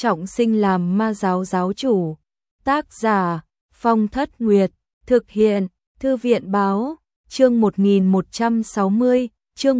trọng sinh làm ma giáo giáo chủ. Tác giả Phong Thất Nguyệt. Thực hiện Thư viện Báo. Chương 1160. Chương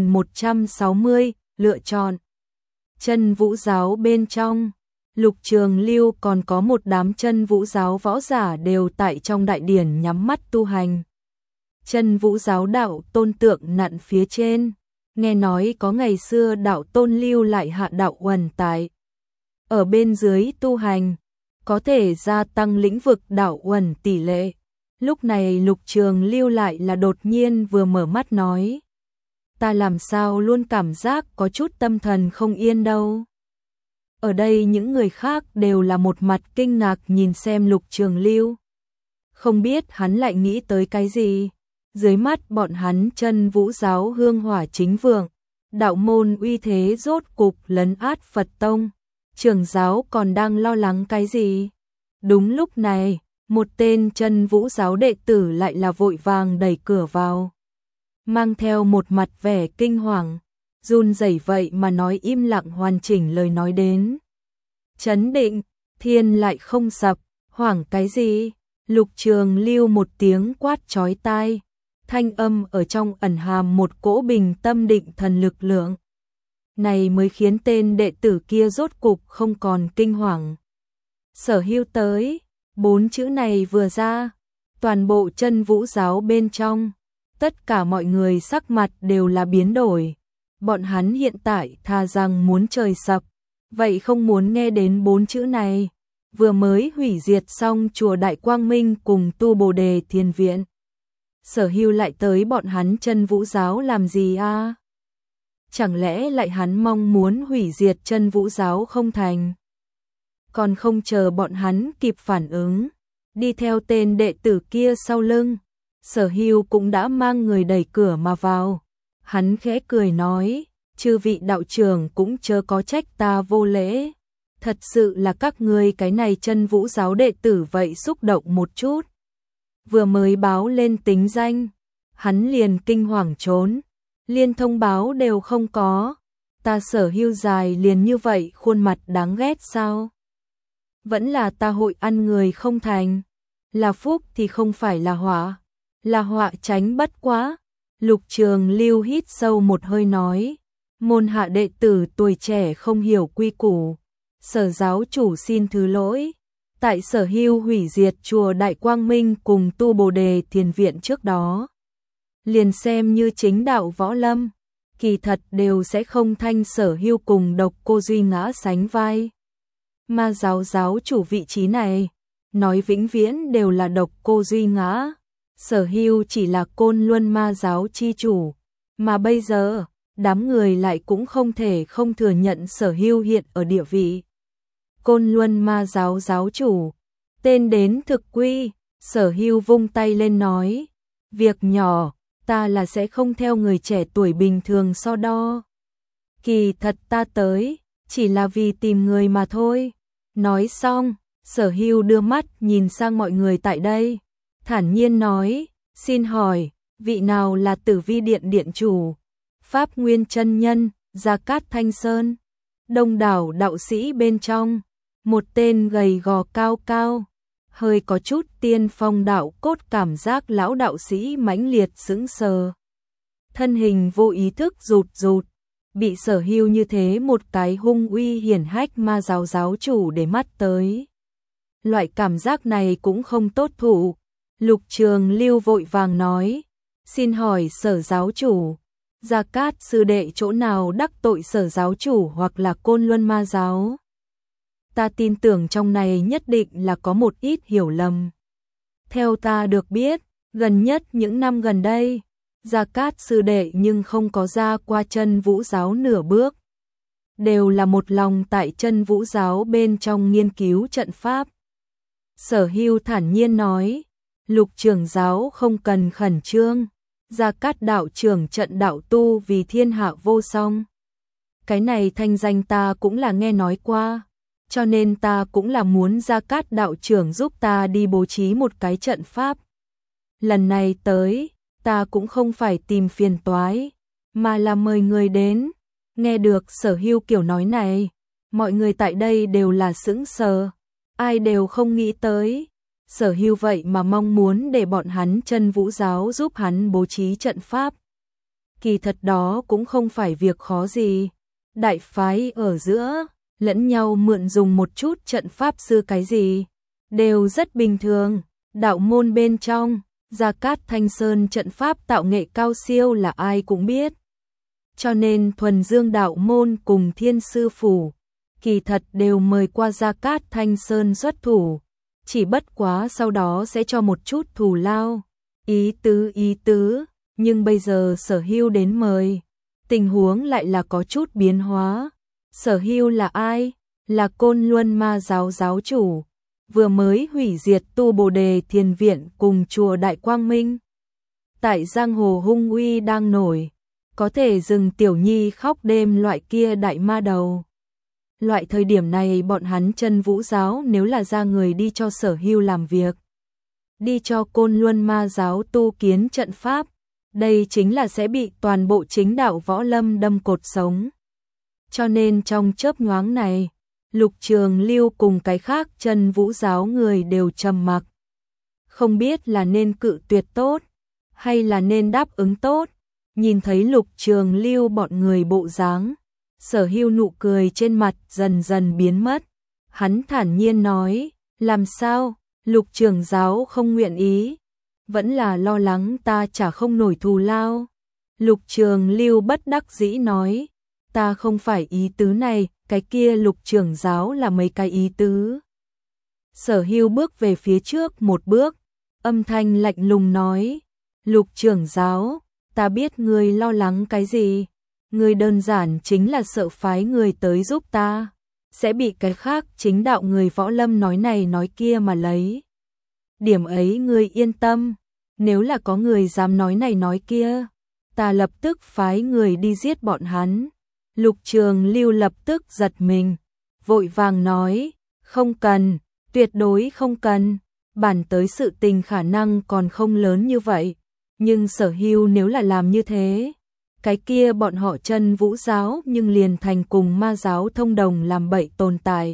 1160. Lựa chọn. Chân Vũ giáo bên trong, Lục Trường Lưu còn có một đám Chân Vũ giáo võ giả đều tại trong đại điển nhắm mắt tu hành. Chân Vũ giáo đạo tôn tượng nặn phía trên, nghe nói có ngày xưa đạo tôn lưu lại hạ đạo uẩn tại ở bên dưới tu hành, có thể gia tăng lĩnh vực đạo uẩn tỷ lệ. Lúc này Lục Trường Lưu lại là đột nhiên vừa mở mắt nói: ta làm sao luôn cảm giác có chút tâm thần không yên đâu. Ở đây những người khác đều là một mặt kinh ngạc nhìn xem Lục Trường Lưu. Không biết hắn lại nghĩ tới cái gì. Dưới mắt bọn hắn Chân Vũ giáo hương hỏa chính vượng, đạo môn uy thế rốt cục lấn át Phật tông, trưởng giáo còn đang lo lắng cái gì. Đúng lúc này, một tên Chân Vũ giáo đệ tử lại là vội vàng đẩy cửa vào, mang theo một mặt vẻ kinh hoàng, run rẩy vậy mà nói im lặng hoàn chỉnh lời nói đến. Chấn định, thiên lại không sập, hoảng cái gì? Lục Trường Lưu một tiếng quát chói tai, thanh âm ở trong ẩn hàm một cỗ bình tâm định thần lực lượng. Này mới khiến tên đệ tử kia rốt cục không còn kinh hoàng. Sở Hưu tới, 4 chữ này vừa ra, toàn bộ Chân Vũ giáo bên trong, tất cả mọi người sắc mặt đều là biến đổi. Bọn hắn hiện tại thà rằng muốn trời sập, vậy không muốn nghe đến 4 chữ này. Vừa mới hủy diệt xong chùa Đại Quang Minh cùng tu Bồ Đề Thiền Viện, Sở Hưu lại tới bọn hắn Chân Vũ giáo làm gì a? Chẳng lẽ lại hắn mong muốn hủy diệt Chân Vũ giáo không thành? Còn không chờ bọn hắn kịp phản ứng, đi theo tên đệ tử kia sau lưng, Sở Hưu cũng đã mang người đẩy cửa mà vào. Hắn khẽ cười nói: chư vị đạo trưởng cũng chớ có trách ta vô lễ. Thật sự là các ngươi cái này Chân Vũ giáo đệ tử vậy xúc động một chút. Vừa mới báo lên tính danh, hắn liền kinh hoàng trốn, liên thông báo đều không có. Ta Sở Hưu dài liền như vậy khuôn mặt đáng ghét sao? Vẫn là ta hội ăn người không thành. Là phúc thì không phải là họa, là họa tránh bất quá. Lục Trường Lưu hít sâu một hơi nói: môn hạ đệ tử tuổi trẻ không hiểu quy củ, Sở giáo chủ xin thứ lỗi. Tại Sở Hưu hủy diệt chùa Đại Quang Minh cùng tu Bồ Đề Thiền Viện trước đó, liền xem như chính đạo võ lâm, kỳ thật đều sẽ không thanh Sở Hưu cùng Độc Cô Duy Ngã sánh vai. Ma giáo giáo chủ vị trí này, nói vĩnh viễn đều là Độc Cô Duy Ngã. Sở Hưu chỉ là Côn Luân ma giáo chi chủ, mà bây giờ, đám người lại cũng không thể không thừa nhận Sở Hưu hiện ở địa vị Côn Luân ma giáo giáo chủ. Tên đến thực quy, Sở Hưu vung tay lên nói: việc nhỏ, ta là sẽ không theo người trẻ tuổi bình thường so đo. Kỳ thật ta tới, chỉ là vì tìm người mà thôi. Nói xong, Sở Hưu đưa mắt nhìn sang mọi người tại đây, thản nhiên nói: xin hỏi, vị nào là Tử Vi Điện điện chủ? Pháp Nguyên chân nhân, Gia Cát Thanh Sơn. Đông đảo đạo sĩ bên trong, một tên gầy gò cao cao, hơi có chút tiên phong đạo cốt cảm giác lão đạo sĩ mãnh liệt sững sờ. Thân hình vô ý thức rụt rụt, bị Sở Hưu như thế một cái hung uy hiển hách ma giáo giáo chủ để mắt tới. Loại cảm giác này cũng không tốt thụ. Lục Trường Lưu vội vàng nói: xin hỏi Sở giáo chủ, Gia Cát sư đệ chỗ nào đắc tội Sở giáo chủ hoặc là Côn Luân ma giáo? Ta tin tưởng trong này nhất định là có một ít hiểu lầm. Theo ta được biết, gần nhất những năm gần đây, Gia Cát sư đệ nhưng không có ra qua Chân Vũ giáo nửa bước, đều là một lòng tại Chân Vũ giáo bên trong nghiên cứu trận pháp. Sở Hưu thản nhiên nói: Lục trưởng giáo không cần khẩn trương, Gia Cát đạo trưởng trận đạo tu vì thiên hạ vô song. Cái này thanh danh ta cũng là nghe nói qua, cho nên ta cũng là muốn Gia Cát đạo trưởng giúp ta đi bố trí một cái trận pháp. Lần này tới, ta cũng không phải tìm phiền toái, mà là mời người đến. Nghe được Sở Hưu kiểu nói này, Mọi người tại đây đều là sững sờ, ai đều không nghĩ tới. Sở Hưu vậy mà mong muốn để bọn hắn Chân Vũ giáo giúp hắn bố trí trận pháp. Kỳ thật đó cũng không phải việc khó gì. Đại phái ở giữa, lẫn nhau mượn dùng một chút trận pháp sư cái gì, đều rất bình thường. Đạo môn bên trong, Gia Cát Thanh Sơn trận pháp tạo nghệ cao siêu là ai cũng biết. Cho nên Thuần Dương đạo môn cùng Thiên Sư phủ, kỳ thật đều mời qua Gia Cát Thanh Sơn xuất thủ, chỉ bất quá sau đó sẽ cho một chút thù lao. Ý tứ, nhưng bây giờ Sở Hưu đến mời, tình huống lại là có chút biến hóa. Sở Hưu là ai? Là Côn Luân Ma giáo giáo chủ, vừa mới hủy diệt Tu Bồ Đề Thiền Viện cùng chùa Đại Quang Minh. Tại giang hồ hung uy đang nổi, có thể dừng tiểu nhi khóc đêm loại kia đại ma đầu. Loại thời điểm này bọn hắn Chân Vũ giáo nếu là ra người đi cho Sở Hưu làm việc, đi cho Côn Luân Ma giáo tu kiến trận pháp, đây chính là sẽ bị toàn bộ chính đạo võ lâm đâm cột sống. Cho nên trong chớp nhoáng này, Lục Trường Lưu cùng cái khác Chân Vũ giáo người đều trầm mặc. Không biết là nên cự tuyệt tốt, hay là nên đáp ứng tốt. Nhìn thấy Lục Trường Lưu bọn người bộ dáng, Sở Hưu nụ cười trên mặt dần dần biến mất. Hắn thản nhiên nói, làm sao, Lục trưởng giáo không nguyện ý, vẫn là lo lắng ta trả không nổi thù lao. Lục Trường Lưu bất đắc dĩ nói, ta không phải ý tứ này, cái kia Lục trưởng giáo là mấy cái ý tứ. Sở Hưu bước về phía trước một bước, âm thanh lạnh lùng nói, Lục trưởng giáo, ta biết ngươi lo lắng cái gì, ngươi đơn giản chính là sợ phái người tới giúp ta, sẽ bị cái khác chính đạo người võ lâm nói này nói kia mà lấy. Điểm ấy ngươi yên tâm, nếu là có người dám nói này nói kia, ta lập tức phái người đi giết bọn hắn. Lục Trường Lưu lập tức giật mình, vội vàng nói, không cần, tuyệt đối không cần, bản tới sự tình khả năng còn không lớn như vậy, nhưng Sở Hưu nếu là làm như thế, cái kia bọn họ Chân Vũ giáo nhưng liền thành cùng ma giáo thông đồng làm bậy tồn tại.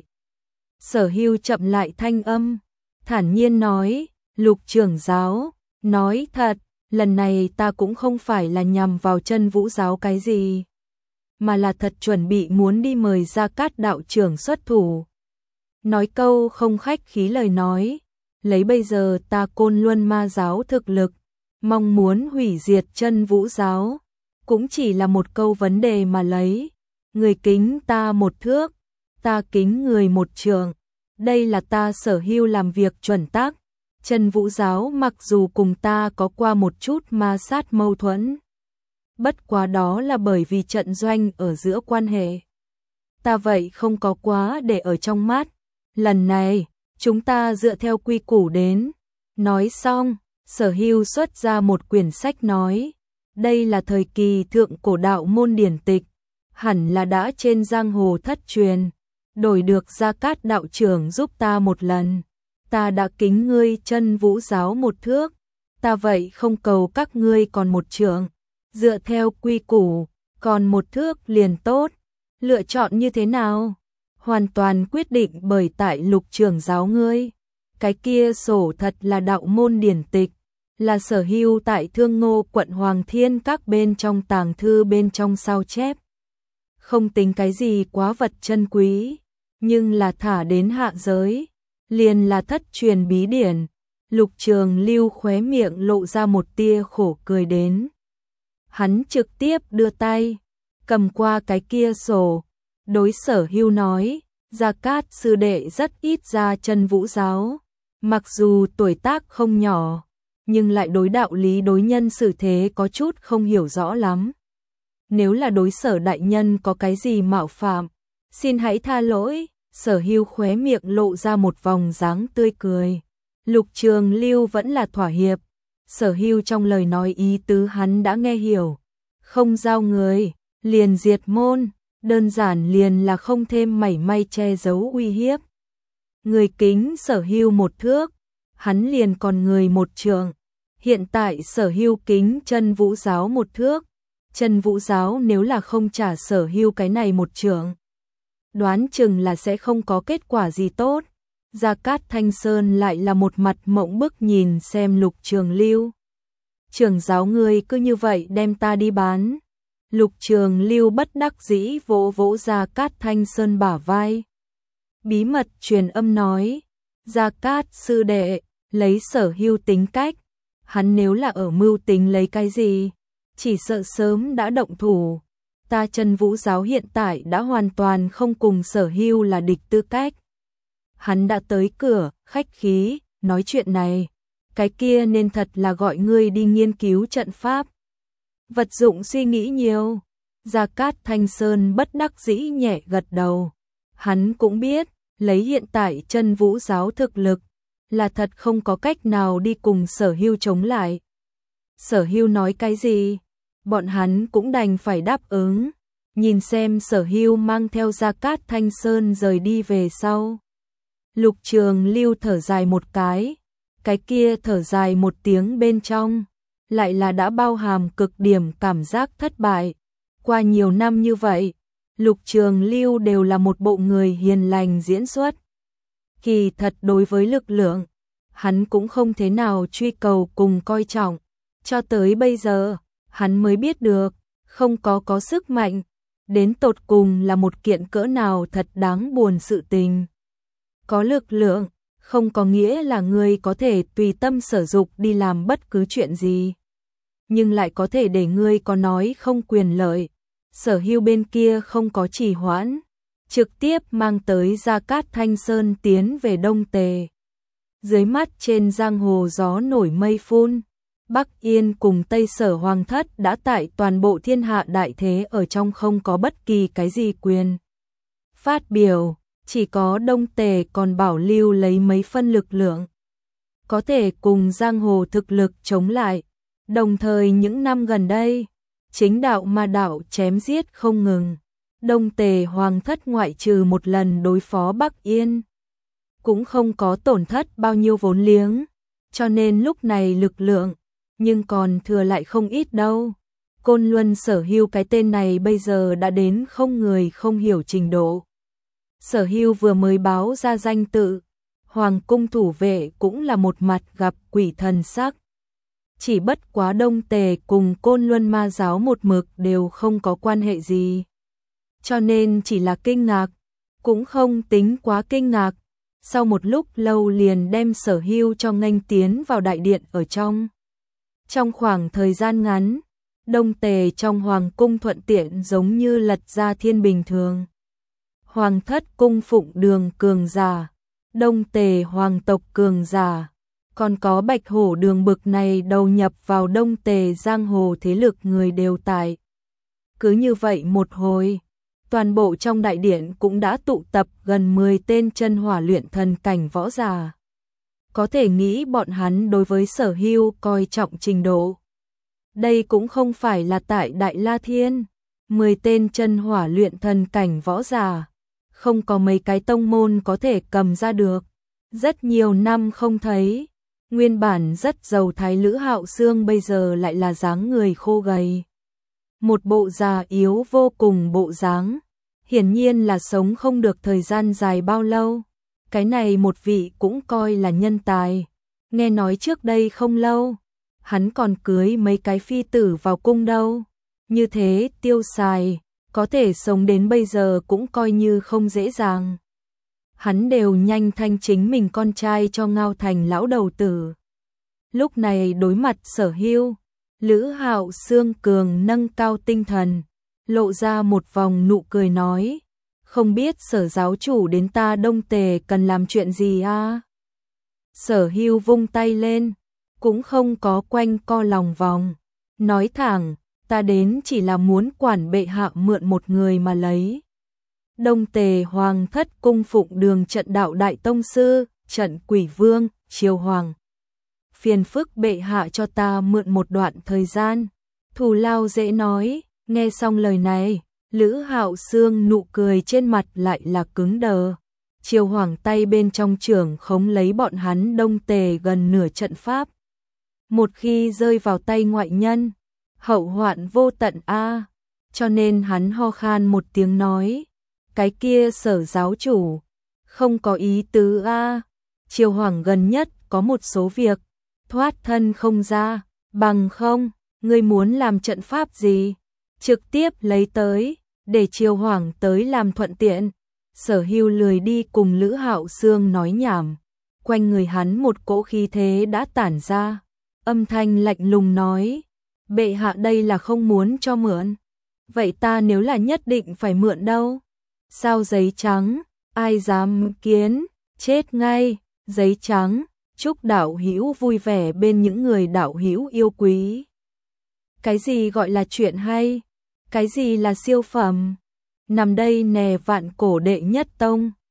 Sở Hưu chậm lại thanh âm, thản nhiên nói, Lục trưởng giáo, nói thật, lần này ta cũng không phải là nhằm vào Chân Vũ giáo cái gì, mà là thật chuẩn bị muốn đi mời Gia Cát đạo trưởng xuất thủ. Nói câu không khách khí lời nói, lấy bây giờ ta Côn Luân Ma giáo thực lực, mong muốn hủy diệt Chân Vũ giáo, cũng chỉ là một câu vấn đề mà lấy. Người kính ta một thước, ta kính người một trượng. Đây là ta Sở Hưu làm việc chuẩn tắc. Chân Vũ giáo mặc dù cùng ta có qua một chút ma sát mâu thuẫn, bất quá đó là bởi vì trận doanh ở giữa quan hệ, ta vậy không có quá để ở trong mắt. Lần này, chúng ta dựa theo quy củ đến. Nói xong, Sở Hưu xuất ra một quyển sách nói, đây là thời kỳ thượng cổ đạo môn điển tịch, hẳn là đã trên giang hồ thất truyền, đổi được Gia Cát đạo trưởng giúp ta một lần, ta đã kính ngươi Chân Vũ giáo một thước, ta vậy không cầu các ngươi còn một trượng, dựa theo quy củ, còn một thước liền tốt. Lựa chọn như thế nào? Hoàn toàn quyết định bởi tại Lục trưởng giáo ngươi. Cái kia sổ thật là đạo môn điển tịch, là Sở Hưu tại Thương Ngô quận Hoàng Thiên các bên trong tàng thư bên trong sao chép. Không tính cái gì quá vật chân quý, nhưng là thả đến hạ giới, liền là thất truyền bí điển. Lục Trường Lưu khóe miệng lộ ra một tia khổ cười đến. Hắn trực tiếp đưa tay, cầm qua cái kia sổ, đối Sở Hưu nói, Gia Cát sư đệ rất ít ra Chân Vũ giáo, mặc dù tuổi tác không nhỏ, nhưng lại đối đạo lý đối nhân xử thế có chút không hiểu rõ lắm. Nếu là đối Sở đại nhân có cái gì mạo phạm, xin hãy tha lỗi. Sở Hưu khóe miệng lộ ra một vòng dáng tươi cười. Lục Trường Lưu vẫn là thỏa hiệp. Sở Hưu trong lời nói ý tứ hắn đã nghe hiểu. Không giao người, liền diệt môn, đơn giản liền là không thêm mảy may che giấu uy hiếp. Người kính Sở Hưu một thước, hắn liền còn người một trượng. Hiện tại Sở Hưu kính Chân Vũ giáo một thước, Chân Vũ giáo nếu là không trả Sở Hưu cái này một trượng, đoán chừng là sẽ không có kết quả gì tốt. Gia Cát Thanh Sơn lại là một mặt mộng bức nhìn xem Lục Trường Lưu. Trưởng giáo ngươi cứ như vậy đem ta đi bán. Lục Trường Lưu bất đắc dĩ vỗ vỗ Gia Cát Thanh Sơn bả vai. Bí mật truyền âm nói, Gia Cát sư đệ, lấy Sở Hưu tính cách, hắn nếu là ở mưu tính lấy cái gì, chỉ sợ sớm đã động thủ. Ta Chân Vũ giáo hiện tại đã hoàn toàn không cùng Sở Hưu là địch tư cách. Hắn đã tới cửa, khách khí, nói chuyện này, cái kia nên thật là gọi ngươi đi nghiên cứu trận pháp. Vật dụng suy nghĩ nhiều. Gia Cát Thanh Sơn bất đắc dĩ nhẹ gật đầu. Hắn cũng biết, lấy hiện tại Chân Vũ giáo thực lực, là thật không có cách nào đi cùng Sở Hưu chống lại. Sở Hưu nói cái gì, bọn hắn cũng đành phải đáp ứng. Nhìn xem Sở Hưu mang theo Gia Cát Thanh Sơn rời đi về sau. Lục Trường Lưu thở dài một cái kia thở dài một tiếng bên trong, lại là đã bao hàm cực điểm cảm giác thất bại. Qua nhiều năm như vậy, Lục Trường Lưu đều là một bộ người hiền lành diễn xuất. Kỳ thật đối với lực lượng, hắn cũng không thế nào truy cầu cùng coi trọng. Cho tới bây giờ, hắn mới biết được, không có sức mạnh, đến tột cùng là một kiện cỡ nào thật đáng buồn sự tình. Có lực lượng, không có nghĩa là người có thể tùy tâm sở dục đi làm bất cứ chuyện gì. Nhưng lại có thể để ngươi có nói không quyền lợi. Sở Hưu bên kia không có trì hoãn, trực tiếp mang tới Gia Cát Thanh Sơn tiến về Đông Tề. Dưới mắt trên giang hồ gió nổi mây phun, Bắc Yên cùng Tây Sở Hoàng thất đã tại toàn bộ thiên hạ đại thế ở trong không có bất kỳ cái gì quyền phát biểu, chỉ có Đông Tề còn bảo lưu lấy mấy phân lực lượng, có thể cùng giang hồ thực lực chống lại. Đồng thời những năm gần đây, chính đạo ma đạo chém giết không ngừng. Đông Tề Hoàng thất ngoại trừ một lần đối phó Bắc Yên, cũng không có tổn thất bao nhiêu vốn liếng, cho nên lúc này lực lượng, nhưng còn thừa lại không ít đâu. Côn Luân Sở Hưu cái tên này bây giờ đã đến không người không hiểu trình độ. Sở Hưu vừa mới báo ra danh tự, Hoàng cung thủ vệ cũng là một mặt gặp quỷ thần sắc. Chỉ bất quá Đông Tề cùng Côn Luân ma giáo một mực đều không có quan hệ gì. Cho nên chỉ là kinh ngạc, cũng không tính quá kinh ngạc. Sau một lúc lâu liền đem Sở Hưu cho nghênh tiến vào đại điện ở trong. Trong khoảng thời gian ngắn, Đông Tề trong Hoàng cung thuận tiện giống như lật ra thiên bình thường. Hoàng thất cung phụng đường cường giả, Đông Tề hoàng tộc cường giả, còn có Bạch Hổ đường bực này đầu nhập vào Đông Tề giang hồ thế lực người đều tại. Cứ như vậy một hồi, toàn bộ trong đại điện cũng đã tụ tập gần 10 tên chân hỏa luyện thần cảnh võ giả. Có thể nghĩ bọn hắn đối với Sở Hưu coi trọng trình độ. Đây cũng không phải là tại Đại La Thiên, 10 tên chân hỏa luyện thần cảnh võ giả, không có mấy cái tông môn có thể cầm ra được. Rất nhiều năm không thấy, nguyên bản rất giàu thái Lữ Hạo Xương bây giờ lại là dáng người khô gầy. Một bộ già yếu vô cùng bộ dáng, hiển nhiên là sống không được thời gian dài bao lâu. Cái này một vị cũng coi là nhân tài. Nghe nói trước đây không lâu, hắn còn cưới mấy cái phi tử vào cung đâu. Như thế tiêu xài, có thể sống đến bây giờ cũng coi như không dễ dàng. Hắn đều nhanh thanh chính mình con trai cho Ngao Thành lão đầu tử. Lúc này đối mặt Sở Hưu, Lữ Hạo Xương cường nâng cao tinh thần, lộ ra một vòng nụ cười nói, không biết Sở giáo chủ đến ta Đông Tề cần làm chuyện gì a? Sở Hưu vung tay lên, cũng không có quanh co lòng vòng, nói thẳng, ta đến chỉ là muốn quản bệ hạ mượn một người mà lấy. Đông Tề Hoàng thất cung phụng đường trận đạo đại tông sư, trận quỷ vương, triều hoàng. Phiền phức bệ hạ cho ta mượn một đoạn thời gian. Thù lao dễ nói, nghe xong lời này, Lữ Hạo Xương nụ cười trên mặt lại là cứng đờ. Triều hoàng tay bên trong trưởng khống lấy bọn hắn Đông Tề gần nửa trận pháp. Một khi rơi vào tay ngoại nhân, hậu hoạn vô tận a. Cho nên hắn ho khan một tiếng nói, Cái kia Sở giáo chủ, không có ý tứ a. Triều Hoàng gần nhất có một số việc, thoát thân không ra, bằng không, ngươi muốn làm trận pháp gì? Trực tiếp lấy tới, để Triều Hoàng tới làm thuận tiện. Sở Hưu lười đi cùng Lữ Hạo Sương nói nhảm, quanh người hắn một cỗ khí thế đã tản ra, âm thanh lạnh lùng nói, bệ hạ đây là không muốn cho mượn. Vậy ta nếu là nhất định phải mượn đâu? Sao giấy trắng, ai dám kiến, chết ngay, giấy trắng, chúc đạo hữu vui vẻ bên những người đạo hữu yêu quý. Cái gì gọi là chuyện hay? Cái gì là siêu phẩm? Nằm đây nè vạn cổ đệ nhất tông.